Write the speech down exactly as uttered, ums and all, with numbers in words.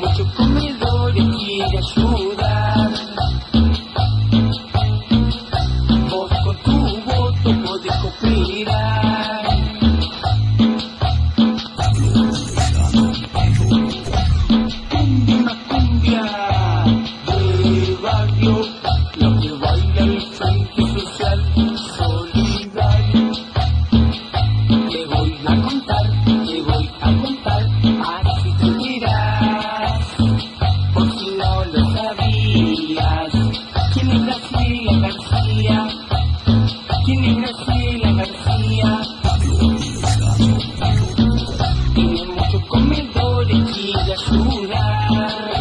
muchos comedores quiere ayudar. Vos con tu voto podés cooperar. Cumbia, cumbia de barrio, lo que baila el Frente Social Solidario. Te voy a contar, te voy a contar, así te dirás, por si no lo sabías. ¿Quién es Graciela García? ¿Quién es Graciela García? Tiene muchos comedores, quiere ayudar.